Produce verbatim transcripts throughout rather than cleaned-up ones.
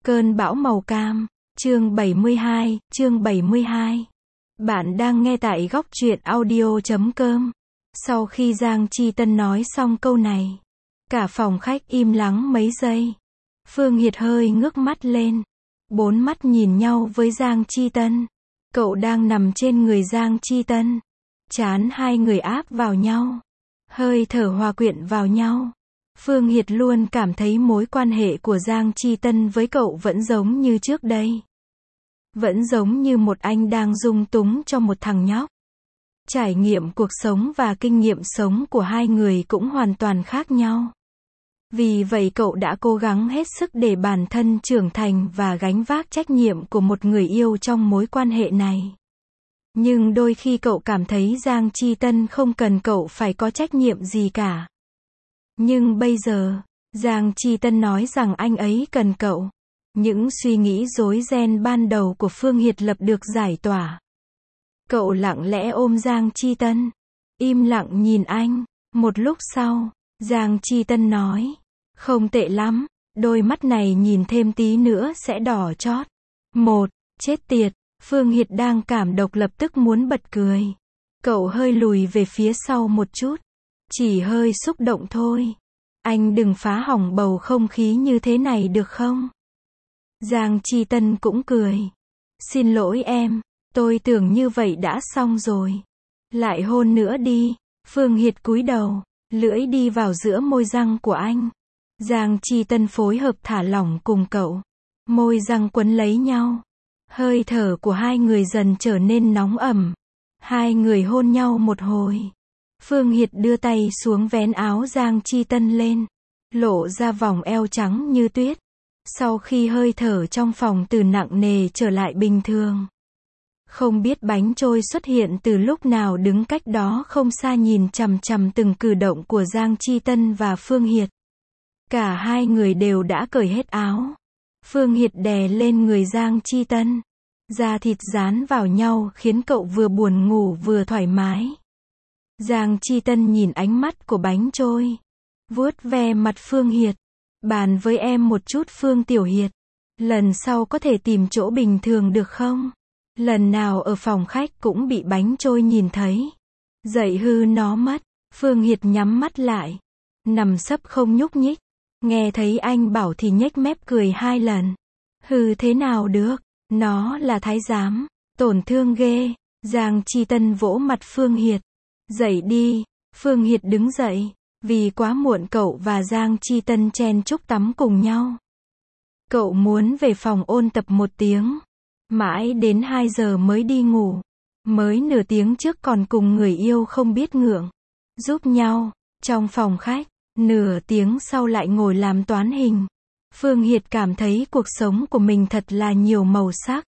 Cơn bão màu cam, chương bảy mươi hai, chương bảy mươi hai. Bạn đang nghe tại góc truyện audio chấm com. Sau khi Giang Chi Tân nói xong câu này, cả phòng khách im lắng mấy giây. Phương Hiệt hơi ngước mắt lên, bốn mắt nhìn nhau với Giang Chi Tân. Cậu đang nằm trên người Giang Chi Tân, trán hai người áp vào nhau, hơi thở hòa quyện vào nhau. Phương Hiệt luôn cảm thấy mối quan hệ của Giang Chi Tân với cậu vẫn giống như trước đây. Vẫn giống như một anh đang dung túng cho một thằng nhóc. Trải nghiệm cuộc sống và kinh nghiệm sống của hai người cũng hoàn toàn khác nhau. Vì vậy cậu đã cố gắng hết sức để bản thân trưởng thành và gánh vác trách nhiệm của một người yêu trong mối quan hệ này. Nhưng đôi khi cậu cảm thấy Giang Chi Tân không cần cậu phải có trách nhiệm gì cả. Nhưng bây giờ, Giang Chi Tân nói rằng anh ấy cần cậu. Những suy nghĩ rối ren ban đầu của Phương Hiệt lập được giải tỏa. Cậu lặng lẽ ôm Giang Chi Tân, im lặng nhìn anh. Một lúc sau, Giang Chi Tân nói, không tệ lắm, đôi mắt này nhìn thêm tí nữa sẽ đỏ chót. Một, chết tiệt, Phương Hiệt đang cảm động lập tức muốn bật cười. Cậu hơi lùi về phía sau một chút. Chỉ hơi xúc động thôi. Anh đừng phá hỏng bầu không khí như thế này được không? Giang Chi Tân cũng cười. Xin lỗi em, tôi tưởng như vậy đã xong rồi. Lại hôn nữa đi. Phương Hiệt cúi đầu, lưỡi đi vào giữa môi răng của anh. Giang Chi Tân phối hợp thả lỏng cùng cậu. Môi răng quấn lấy nhau. Hơi thở của hai người dần trở nên nóng ẩm. Hai người hôn nhau một hồi. Phương Hiệt đưa tay xuống vén áo Giang Chi Tân lên, lộ ra vòng eo trắng như tuyết. Sau khi hơi thở trong phòng từ nặng nề trở lại bình thường. Không biết bánh trôi xuất hiện từ lúc nào đứng cách đó không xa nhìn chằm chằm từng cử động của Giang Chi Tân và Phương Hiệt. Cả hai người đều đã cởi hết áo. Phương Hiệt đè lên người Giang Chi Tân. Da thịt dán vào nhau khiến cậu vừa buồn ngủ vừa thoải mái. Giang Chi Tân nhìn ánh mắt của bánh trôi, vuốt ve mặt Phương Hiệt. Bàn với em một chút Phương Tiểu Hiệt. Lần sau có thể tìm chỗ bình thường được không? Lần nào ở phòng khách cũng bị bánh trôi nhìn thấy. Dậy hư nó mất. Phương Hiệt nhắm mắt lại, nằm sấp không nhúc nhích. Nghe thấy anh bảo thì nhếch mép cười hai lần. Hư thế nào được? Nó là thái giám. Tổn thương ghê. Giang Chi Tân vỗ mặt Phương Hiệt. Dậy đi. Phương Hiệt đứng dậy. Vì quá muộn cậu và Giang Chi Tân chen chúc tắm cùng nhau. Cậu muốn về phòng ôn tập một tiếng. Mãi đến hai giờ mới đi ngủ. Mới nửa tiếng trước còn cùng người yêu không biết ngượng. Giúp nhau. Trong phòng khách. Nửa tiếng sau lại ngồi làm toán hình. Phương Hiệt cảm thấy cuộc sống của mình thật là nhiều màu sắc.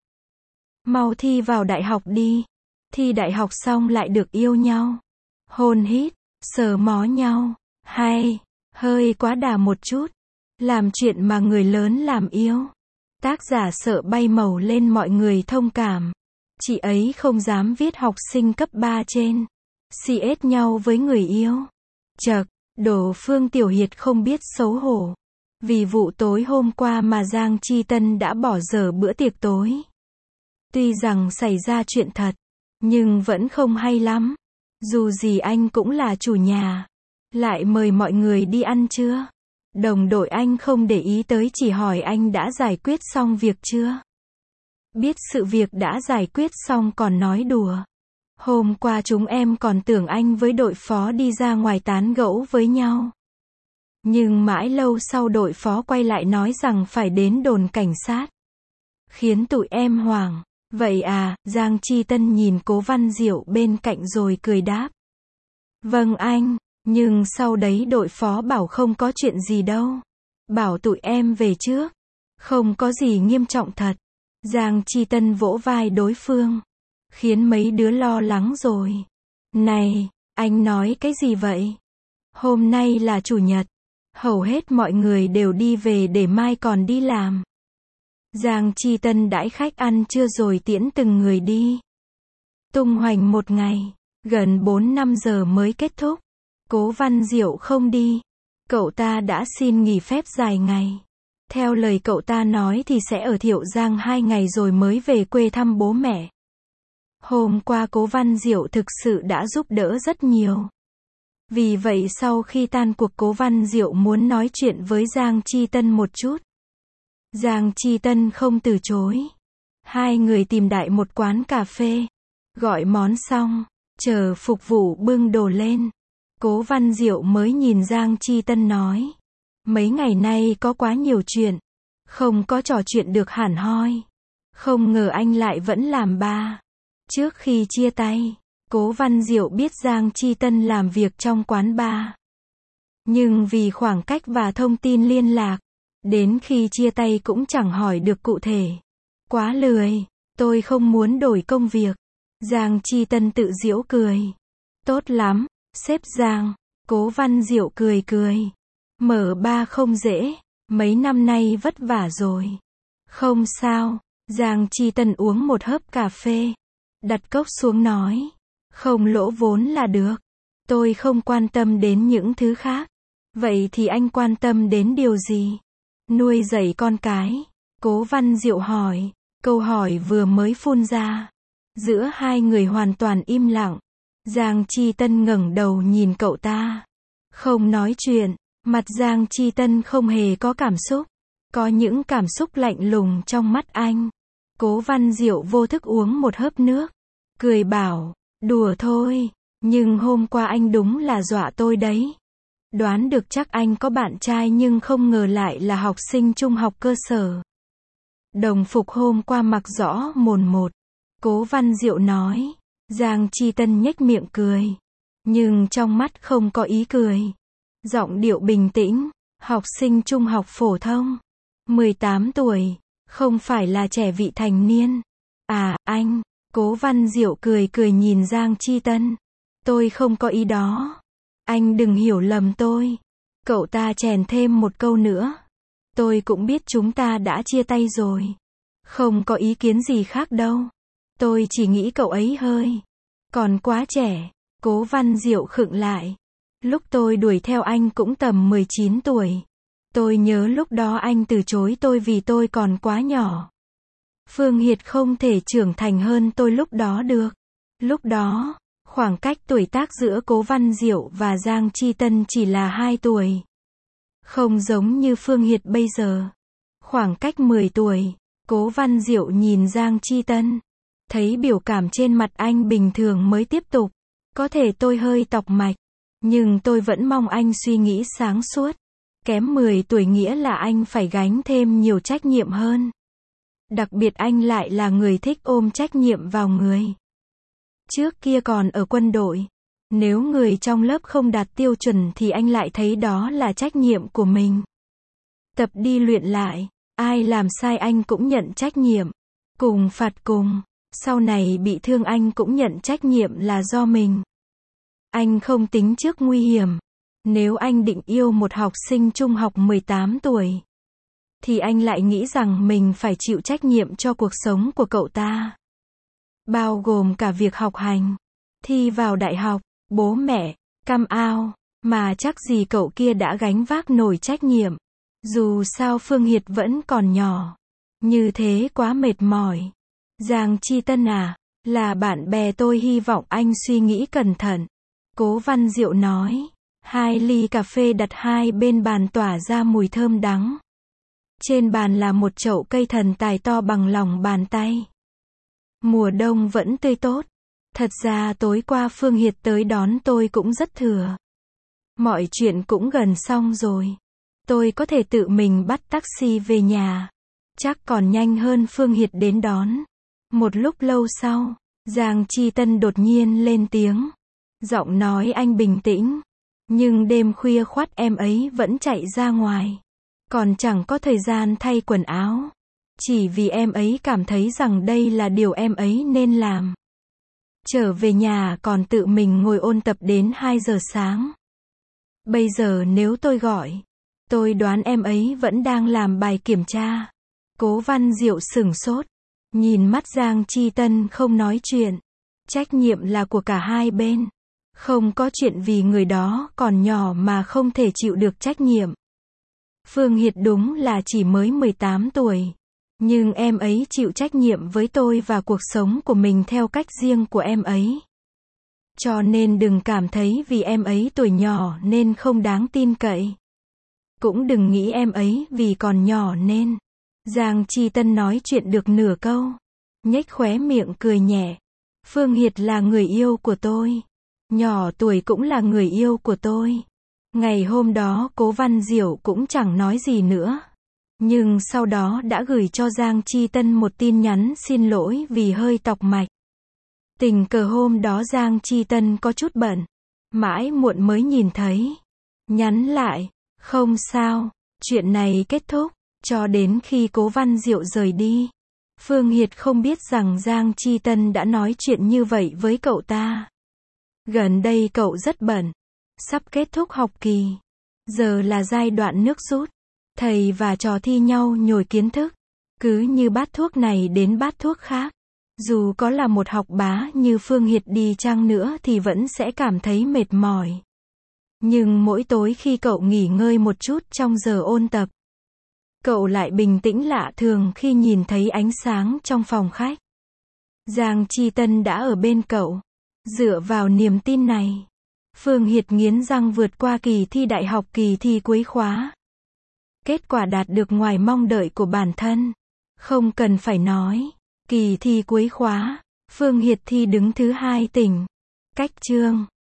Mau thi vào đại học đi. Thi đại học xong lại được yêu nhau. Hôn hít. Sờ mó nhau. Hay, hơi quá đà một chút. Làm chuyện mà người lớn làm yêu. Tác giả sợ bay màu lên mọi người thông cảm. Chị ấy không dám viết học sinh cấp ba trên. xê ét nhau với người yêu. Chậc, đồ Phương Tiểu Hiệt không biết xấu hổ. Vì vụ tối hôm qua mà Giang Chi Tân đã bỏ dở bữa tiệc tối. Tuy rằng xảy ra chuyện thật, nhưng vẫn không hay lắm. Dù gì anh cũng là chủ nhà. Lại mời mọi người đi ăn chưa? Đồng đội anh không để ý tới, chỉ hỏi anh đã giải quyết xong việc chưa? Biết sự việc đã giải quyết xong còn nói đùa. Hôm qua chúng em còn tưởng anh với đội phó đi ra ngoài tán gẫu với nhau. Nhưng mãi lâu sau đội phó quay lại nói rằng phải đến đồn cảnh sát. Khiến tụi em hoảng. Vậy à? Giang Chi Tân nhìn Cố Văn Diệu bên cạnh rồi cười đáp. Vâng anh. Nhưng sau đấy đội phó bảo không có chuyện gì đâu. Bảo tụi em về trước. Không có gì nghiêm trọng thật. Giang Chi Tân vỗ vai đối phương. Khiến mấy đứa lo lắng rồi. Này, anh nói cái gì vậy? Hôm nay là chủ nhật. Hầu hết mọi người đều đi về để mai còn đi làm. Giang Chi Tân đãi khách ăn trưa rồi tiễn từng người đi. Tung hoành một ngày. Gần bốn năm giờ mới kết thúc. Cố Văn Diệu không đi. Cậu ta đã xin nghỉ phép dài ngày. Theo lời cậu ta nói thì sẽ ở Thiệu Giang hai ngày rồi mới về quê thăm bố mẹ. Hôm qua Cố Văn Diệu thực sự đã giúp đỡ rất nhiều. Vì vậy sau khi tan cuộc Cố Văn Diệu muốn nói chuyện với Giang Chi Tân một chút. Giang Chi Tân không từ chối. Hai người tìm đại một quán cà phê. Gọi món xong, chờ phục vụ bưng đồ lên. Cố Văn Diệu mới nhìn Giang Chi Tân nói. Mấy ngày nay có quá nhiều chuyện. Không có trò chuyện được hẳn hoi. Không ngờ anh lại vẫn làm ba. Trước khi chia tay, Cố Văn Diệu biết Giang Chi Tân làm việc trong quán bar. Nhưng vì khoảng cách và thông tin liên lạc, đến khi chia tay cũng chẳng hỏi được cụ thể. Quá lười, tôi không muốn đổi công việc. Giang Chi Tân tự giễu cười. Tốt lắm, sếp Giang. Cố Văn Diệu cười cười. Mở bar không dễ, mấy năm nay vất vả rồi. Không sao, Giang Chi Tân uống một hớp cà phê. Đặt cốc xuống nói. Không lỗ vốn là được. Tôi không quan tâm đến những thứ khác. Vậy thì anh quan tâm đến điều gì? Nuôi dạy con cái. Cố Văn Diệu hỏi. Câu hỏi vừa mới phun ra. Giữa hai người hoàn toàn im lặng. Giang Chi Tân ngẩng đầu nhìn cậu ta. Không nói chuyện. Mặt Giang Chi Tân không hề có cảm xúc. Có những cảm xúc lạnh lùng trong mắt anh. Cố Văn Diệu vô thức uống một hớp nước. Cười bảo. Đùa thôi. Nhưng hôm qua anh đúng là dọa tôi đấy. Đoán được chắc anh có bạn trai nhưng không ngờ lại là học sinh trung học cơ sở. Đồng phục hôm qua mặc rõ mồn một. Cố Văn Diệu nói. Giang Chi Tân nhếch miệng cười. Nhưng trong mắt không có ý cười. Giọng điệu bình tĩnh. Học sinh trung học phổ thông. mười tám tuổi. Không phải là trẻ vị thành niên. À, anh. Cố Văn Diệu cười cười nhìn Giang Chi Tân. Tôi không có ý đó. Anh đừng hiểu lầm tôi. Cậu ta chèn thêm một câu nữa. Tôi cũng biết chúng ta đã chia tay rồi. Không có ý kiến gì khác đâu. Tôi chỉ nghĩ cậu ấy hơi còn quá trẻ. Cố Văn Diệu khựng lại. Lúc tôi đuổi theo anh cũng tầm mười chín tuổi. Tôi nhớ lúc đó anh từ chối tôi vì tôi còn quá nhỏ. Phương Hiệt không thể trưởng thành hơn tôi lúc đó được. Lúc đó, khoảng cách tuổi tác giữa Cố Văn Diệu và Giang Chi Tân chỉ là hai tuổi. Không giống như Phương Hiệt bây giờ. Khoảng cách mười tuổi, Cố Văn Diệu nhìn Giang Chi Tân. Thấy biểu cảm trên mặt anh bình thường mới tiếp tục. Có thể tôi hơi tọc mạch. Nhưng tôi vẫn mong anh suy nghĩ sáng suốt. Kém mười tuổi nghĩa là anh phải gánh thêm nhiều trách nhiệm hơn. Đặc biệt anh lại là người thích ôm trách nhiệm vào người. Trước kia còn ở quân đội. Nếu người trong lớp không đạt tiêu chuẩn thì anh lại thấy đó là trách nhiệm của mình. Tập đi luyện lại. Ai làm sai anh cũng nhận trách nhiệm. Cùng phạt cùng. Sau này bị thương anh cũng nhận trách nhiệm là do mình. Anh không tính trước nguy hiểm. Nếu anh định yêu một học sinh trung học mười tám tuổi, thì anh lại nghĩ rằng mình phải chịu trách nhiệm cho cuộc sống của cậu ta. Bao gồm cả việc học hành, thi vào đại học, bố mẹ, cam ao, mà chắc gì cậu kia đã gánh vác nổi trách nhiệm. Dù sao Phương Hiệt vẫn còn nhỏ. Như thế quá mệt mỏi. Giang Chi Tân à, là bạn bè tôi hy vọng anh suy nghĩ cẩn thận. Cố Văn Diệu nói. Hai ly cà phê đặt hai bên bàn tỏa ra mùi thơm đắng. Trên bàn là một chậu cây thần tài to bằng lòng bàn tay. Mùa đông vẫn tươi tốt. Thật ra tối qua Phương Hiệt tới đón tôi cũng rất thừa. Mọi chuyện cũng gần xong rồi. Tôi có thể tự mình bắt taxi về nhà. Chắc còn nhanh hơn Phương Hiệt đến đón. Một lúc lâu sau, Giang Chi Tân đột nhiên lên tiếng. Giọng nói anh bình tĩnh. Nhưng đêm khuya khoắt em ấy vẫn chạy ra ngoài. Còn chẳng có thời gian thay quần áo. Chỉ vì em ấy cảm thấy rằng đây là điều em ấy nên làm. Trở về nhà còn tự mình ngồi ôn tập đến hai giờ sáng. Bây giờ nếu tôi gọi, tôi đoán em ấy vẫn đang làm bài kiểm tra. Cố Văn Diệu sửng sốt. Nhìn mắt Giang Chi Tân không nói chuyện. Trách nhiệm là của cả hai bên. Không có chuyện vì người đó còn nhỏ mà không thể chịu được trách nhiệm. Phương Hiệt đúng là chỉ mới mười tám tuổi. Nhưng em ấy chịu trách nhiệm với tôi và cuộc sống của mình theo cách riêng của em ấy. Cho nên đừng cảm thấy vì em ấy tuổi nhỏ nên không đáng tin cậy. Cũng đừng nghĩ em ấy vì còn nhỏ nên. Giang Chi Tân nói chuyện được nửa câu. Nhếch khóe miệng cười nhẹ. Phương Hiệt là người yêu của tôi. Nhỏ tuổi cũng là người yêu của tôi. Ngày hôm đó Cố Văn Diệu cũng chẳng nói gì nữa. Nhưng sau đó đã gửi cho Giang Chi Tân một tin nhắn xin lỗi vì hơi tọc mạch. Tình cờ hôm đó Giang Chi Tân có chút bận. Mãi muộn mới nhìn thấy. Nhắn lại. Không sao. Chuyện này kết thúc. Cho đến khi Cố Văn Diệu rời đi. Phương Hiệt không biết rằng Giang Chi Tân đã nói chuyện như vậy với cậu ta. Gần đây cậu rất bận. Sắp kết thúc học kỳ. Giờ là giai đoạn nước rút. Thầy và trò thi nhau nhồi kiến thức. Cứ như bát thuốc này đến bát thuốc khác. Dù có là một học bá như Phương Hiệt đi chăng nữa thì vẫn sẽ cảm thấy mệt mỏi. Nhưng mỗi tối khi cậu nghỉ ngơi một chút trong giờ ôn tập, cậu lại bình tĩnh lạ thường khi nhìn thấy ánh sáng trong phòng khách. Giang Chi Tân đã ở bên cậu. Dựa vào niềm tin này, Phương Hiệt nghiến răng vượt qua kỳ thi đại học kỳ thi cuối khóa. Kết quả đạt được ngoài mong đợi của bản thân. Không cần phải nói. Kỳ thi cuối khóa, Phương Hiệt thi đứng thứ hai tỉnh. Cách chương